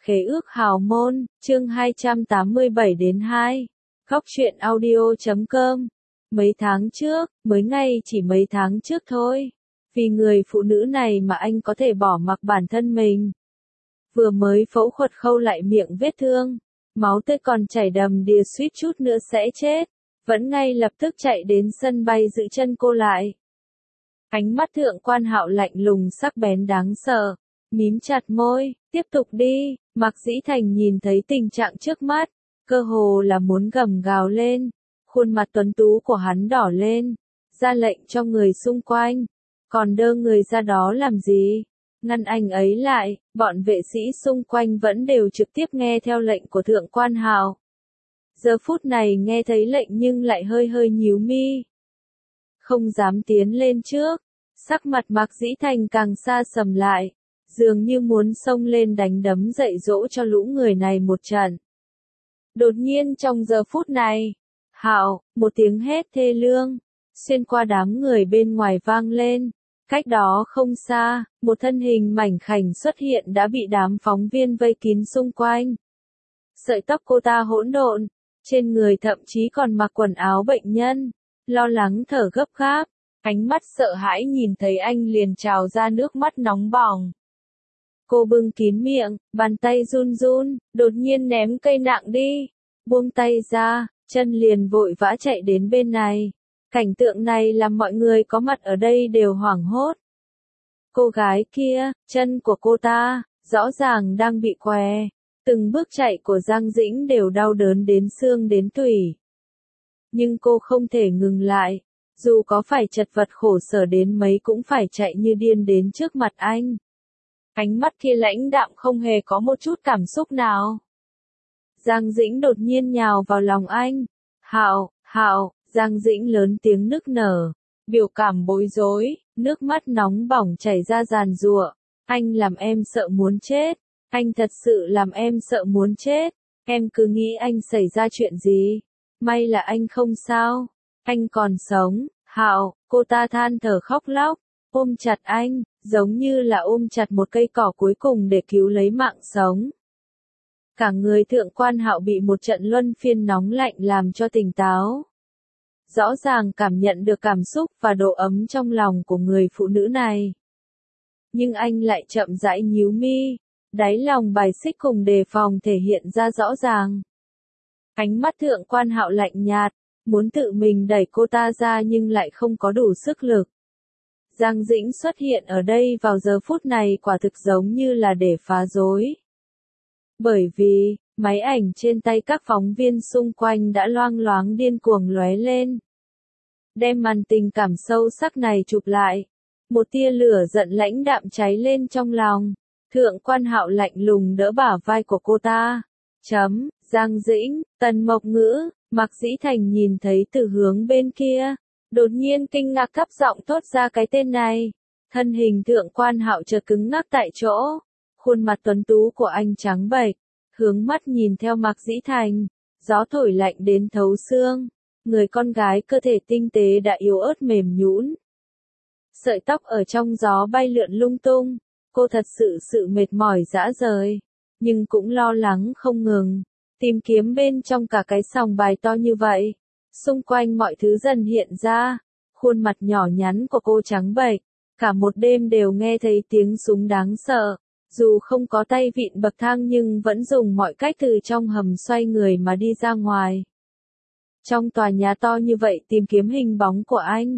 Khế ước hào môn, chương 287-2. Góc truyện audio.com. Mấy tháng trước, chỉ mấy tháng trước thôi. Vì người phụ nữ này mà anh có thể bỏ mặc bản thân mình. Vừa mới phẫu thuật khâu lại miệng vết thương. Máu tươi còn chảy đầm đìa suýt chút nữa sẽ chết. Vẫn ngay lập tức chạy đến sân bay giữ chân cô lại. Ánh mắt Thượng Quan Hạo lạnh lùng sắc bén đáng sợ. Mím chặt môi, tiếp tục đi. Mạc Dĩ Thành nhìn thấy tình trạng trước mắt, cơ hồ là muốn gầm gào lên. Khuôn mặt tuấn tú của hắn đỏ lên, ra lệnh cho người xung quanh. Còn đơ người ra đó làm gì? Ngăn anh ấy lại, bọn vệ sĩ xung quanh vẫn đều trực tiếp nghe theo lệnh của Thượng Quan Hạo. Giờ phút này nghe thấy lệnh nhưng lại hơi hơi nhíu mi. Không dám tiến lên trước, sắc mặt Mạc Dĩ Thành càng xa sầm lại. Dường như muốn xông lên đánh đấm dạy dỗ cho lũ người này một trận. Đột nhiên trong giờ phút này, Hạo, một tiếng hét thê lương, xuyên qua đám người bên ngoài vang lên. Cách đó không xa, một thân hình mảnh khảnh xuất hiện đã bị đám phóng viên vây kín xung quanh. Sợi tóc cô ta hỗn độn, trên người thậm chí còn mặc quần áo bệnh nhân, lo lắng thở gấp gáp, ánh mắt sợ hãi nhìn thấy anh liền trào ra nước mắt nóng bỏng. Cô bưng kín miệng, bàn tay run run, đột nhiên ném cây nặng đi, buông tay ra, chân liền vội vã chạy đến bên này. Cảnh tượng này làm mọi người có mặt ở đây đều hoảng hốt. Cô gái kia, chân của cô ta, rõ ràng đang bị què. Từng bước chạy của Giang Dĩnh đều đau đớn đến xương đến tủy. Nhưng cô không thể ngừng lại, dù có phải chật vật khổ sở đến mấy cũng phải chạy như điên đến trước mặt anh. Ánh mắt kia lãnh đạm không hề có một chút cảm xúc nào. Giang Dĩnh đột nhiên nhào vào lòng anh. Hạo, Hạo, Giang Dĩnh lớn tiếng nức nở, biểu cảm bối rối, nước mắt nóng bỏng chảy ra giàn giụa. Anh làm em sợ muốn chết, anh thật sự làm em sợ muốn chết, em cứ nghĩ anh xảy ra chuyện gì. May là anh không sao, anh còn sống. Hạo, cô ta than thở khóc lóc, ôm chặt anh, giống như là ôm chặt một cây cỏ cuối cùng để cứu lấy mạng sống. Cả người Thượng Quan Hạo bị một trận luân phiên nóng lạnh làm cho tỉnh táo. Rõ ràng cảm nhận được cảm xúc và độ ấm trong lòng của người phụ nữ này. Nhưng anh lại chậm rãi nhíu mi, đáy lòng bài xích cùng đề phòng thể hiện ra rõ ràng. Ánh mắt Thượng Quan Hạo lạnh nhạt, muốn tự mình đẩy cô ta ra nhưng lại không có đủ sức lực. Giang Dĩnh xuất hiện ở đây vào giờ phút này quả thực giống như là để phá rối. Bởi vì, máy ảnh trên tay các phóng viên xung quanh đã loang loáng điên cuồng lóe lên. Đem màn tình cảm sâu sắc này chụp lại. Một tia lửa giận lãnh đạm cháy lên trong lòng. Thượng Quan Hạo lạnh lùng đỡ bả vai của cô ta. Giang Dĩnh, Tần Mộc Ngữ, Mạc Dĩ Thành nhìn thấy từ hướng bên kia. Đột nhiên kinh ngạc thấp giọng thốt ra cái tên này. Thân hình Thượng Quan Hạo chợt cứng ngắc tại chỗ. Khuôn mặt tuấn tú của anh trắng bệch, hướng mắt nhìn theo Mạc Dĩ Thành. Gió thổi lạnh đến thấu xương. Người con gái cơ thể tinh tế đã yếu ớt mềm nhũn. Sợi tóc ở trong gió bay lượn lung tung. Cô thật sự mệt mỏi rã rời. Nhưng cũng lo lắng không ngừng. Tìm kiếm bên trong cả cái sòng bài to như vậy. Xung quanh mọi thứ dần hiện ra, khuôn mặt nhỏ nhắn của cô trắng bệch, cả một đêm đều nghe thấy tiếng súng đáng sợ, dù không có tay vịn bậc thang nhưng vẫn dùng mọi cách từ trong hầm xoay người mà đi ra ngoài. Trong tòa nhà to như vậy tìm kiếm hình bóng của anh.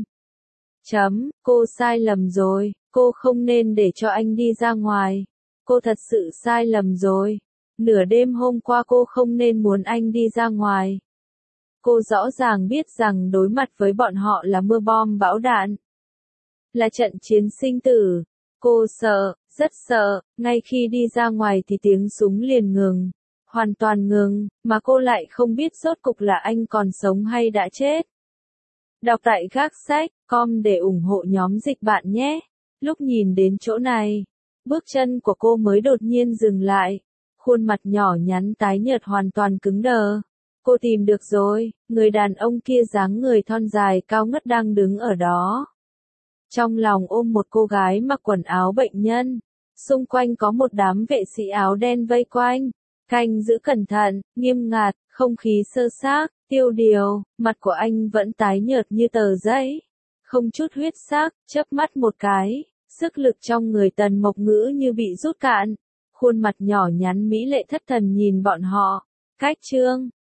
Cô sai lầm rồi, cô không nên để cho anh đi ra ngoài. Cô thật sự sai lầm rồi. Nửa đêm hôm qua cô không nên muốn anh đi ra ngoài. Cô rõ ràng biết rằng đối mặt với bọn họ là mưa bom bão đạn. Là trận chiến sinh tử. Cô sợ, rất sợ, ngay khi đi ra ngoài thì tiếng súng liền ngừng. Hoàn toàn ngừng, mà cô lại không biết rốt cục là anh còn sống hay đã chết. Đọc tại gác sách.com để ủng hộ nhóm dịch bạn nhé. Lúc nhìn đến chỗ này, bước chân của cô mới đột nhiên dừng lại. Khuôn mặt nhỏ nhắn tái nhợt hoàn toàn cứng đờ. Cô tìm được rồi, người đàn ông kia dáng người thon dài cao ngất đang đứng ở đó. Trong lòng ôm một cô gái mặc quần áo bệnh nhân, Xung quanh có một đám vệ sĩ áo đen vây quanh, canh giữ cẩn thận, nghiêm ngặt, không khí sơ xác, tiêu điều, mặt của anh vẫn tái nhợt như tờ giấy, không chút huyết sắc, chớp mắt một cái, sức lực trong người Tần Mộc Ngữ như bị rút cạn, khuôn mặt nhỏ nhắn mỹ lệ thất thần nhìn bọn họ. Cách Trương